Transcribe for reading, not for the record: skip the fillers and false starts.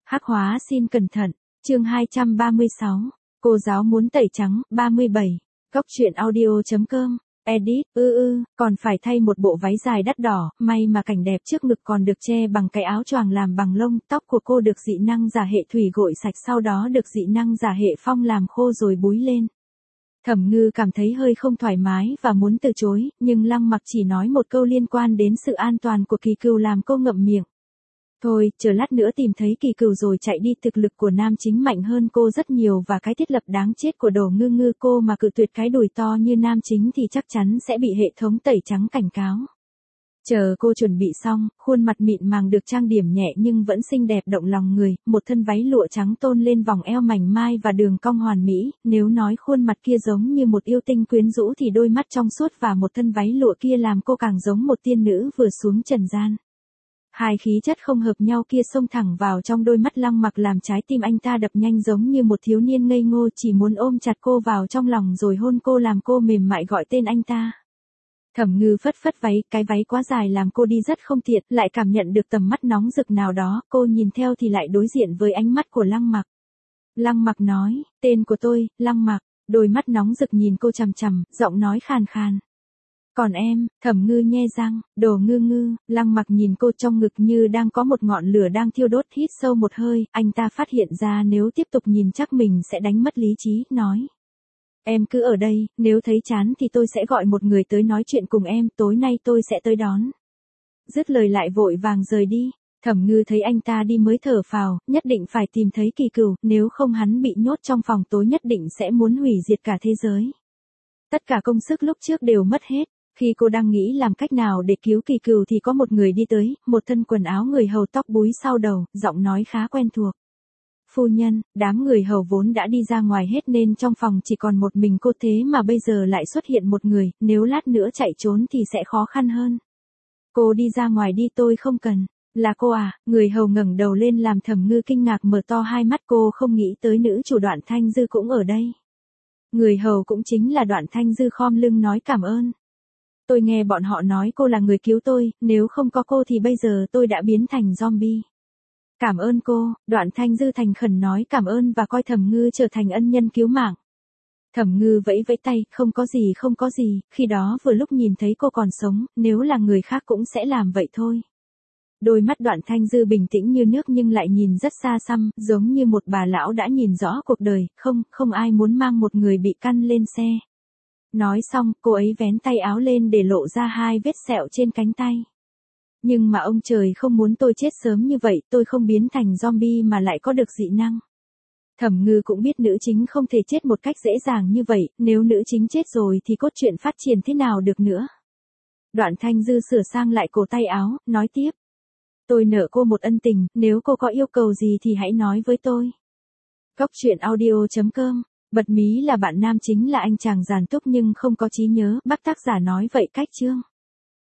Hắc hóa xin cẩn thận, chương 236, cô giáo muốn tẩy trắng, 37, Cóc truyện audio.com, edit, còn phải thay một bộ váy dài đắt đỏ, may mà cảnh đẹp trước ngực còn được che bằng cái áo choàng làm bằng lông, tóc của cô được dị năng giả hệ thủy gội sạch sau đó được dị năng giả hệ phong làm khô rồi búi lên. Thẩm Ngư cảm thấy hơi không thoải mái và muốn từ chối, nhưng Lăng Mặc chỉ nói một câu liên quan đến sự an toàn của Kỳ Cừu làm cô ngậm miệng. Thôi, chờ lát nữa tìm thấy Kỳ Cừu rồi chạy đi, thực lực của nam chính mạnh hơn cô rất nhiều và cái thiết lập đáng chết của Đồ Ngư Ngư cô mà cự tuyệt cái đùi to như nam chính thì chắc chắn sẽ bị hệ thống tẩy trắng cảnh cáo. Chờ cô chuẩn bị xong, khuôn mặt mịn màng được trang điểm nhẹ nhưng vẫn xinh đẹp động lòng người, một thân váy lụa trắng tôn lên vòng eo mảnh mai và đường cong hoàn mỹ, nếu nói khuôn mặt kia giống như một yêu tinh quyến rũ thì đôi mắt trong suốt và một thân váy lụa kia làm cô càng giống một tiên nữ vừa xuống trần gian. Hai khí chất không hợp nhau kia xông thẳng vào trong đôi mắt Lăng Mặc làm trái tim anh ta đập nhanh giống như một thiếu niên ngây ngô chỉ muốn ôm chặt cô vào trong lòng rồi hôn cô làm cô mềm mại gọi tên anh ta. Thẩm Ngư phất phất váy, cái váy quá dài làm cô đi rất không tiện, lại cảm nhận được tầm mắt nóng rực nào đó, cô nhìn theo thì lại đối diện với ánh mắt của Lăng Mặc. Lăng Mặc nói, tên của tôi, Lăng Mặc, đôi mắt nóng rực nhìn cô chằm chằm, giọng nói khàn khàn. Còn em, Thẩm Ngư nhe răng, Đồ Ngư Ngư, Lăng Mặc nhìn cô trong ngực như đang có một ngọn lửa đang thiêu đốt, hít sâu một hơi, anh ta phát hiện ra nếu tiếp tục nhìn chắc mình sẽ đánh mất lý trí, nói. Em cứ ở đây, nếu thấy chán thì tôi sẽ gọi một người tới nói chuyện cùng em, tối nay tôi sẽ tới đón. Dứt lời lại vội vàng rời đi, Thẩm Ngư thấy anh ta đi mới thở phào, nhất định phải tìm thấy Kỳ Cừu, nếu không hắn bị nhốt trong phòng tối nhất định sẽ muốn hủy diệt cả thế giới. Tất cả công sức lúc trước đều mất hết. Khi cô đang nghĩ làm cách nào để cứu Kỳ Cừu thì có một người đi tới, một thân quần áo người hầu tóc búi sau đầu, giọng nói khá quen thuộc. Phu nhân, đám người hầu vốn đã đi ra ngoài hết nên trong phòng chỉ còn một mình cô, thế mà bây giờ lại xuất hiện một người, nếu lát nữa chạy trốn thì sẽ khó khăn hơn. Cô đi ra ngoài đi, tôi không cần. Là cô à? Người hầu ngẩng đầu lên làm Thẩm Ngư kinh ngạc mở to hai mắt, cô không nghĩ tới nữ chủ Đoạn Thanh Dư cũng ở đây. Người hầu cũng chính là Đoạn Thanh Dư khom lưng nói cảm ơn. Tôi nghe bọn họ nói cô là người cứu tôi, nếu không có cô thì bây giờ tôi đã biến thành zombie. Cảm ơn cô, Đoạn Thanh Dư thành khẩn nói cảm ơn và coi Thẩm Ngư trở thành ân nhân cứu mạng. Thẩm Ngư vẫy vẫy tay, không có gì, khi đó vừa lúc nhìn thấy cô còn sống, nếu là người khác cũng sẽ làm vậy thôi. Đôi mắt Đoạn Thanh Dư bình tĩnh như nước nhưng lại nhìn rất xa xăm, giống như một bà lão đã nhìn rõ cuộc đời, không ai muốn mang một người bị căn lên xe. Nói xong, cô ấy vén tay áo lên để lộ ra hai vết sẹo trên cánh tay. Nhưng mà ông trời không muốn tôi chết sớm như vậy, tôi không biến thành zombie mà lại có được dị năng. Thẩm Ngư cũng biết nữ chính không thể chết một cách dễ dàng như vậy, nếu nữ chính chết rồi thì cốt truyện phát triển thế nào được nữa. Đoạn Thanh Dư sửa sang lại cổ tay áo, nói tiếp. Tôi nợ cô một ân tình, nếu cô có yêu cầu gì thì hãy nói với tôi. Cóc truyện audio.com. Bật mí là bạn nam chính là anh chàng giàn túc nhưng không có trí nhớ, bác tác giả nói vậy cách chương.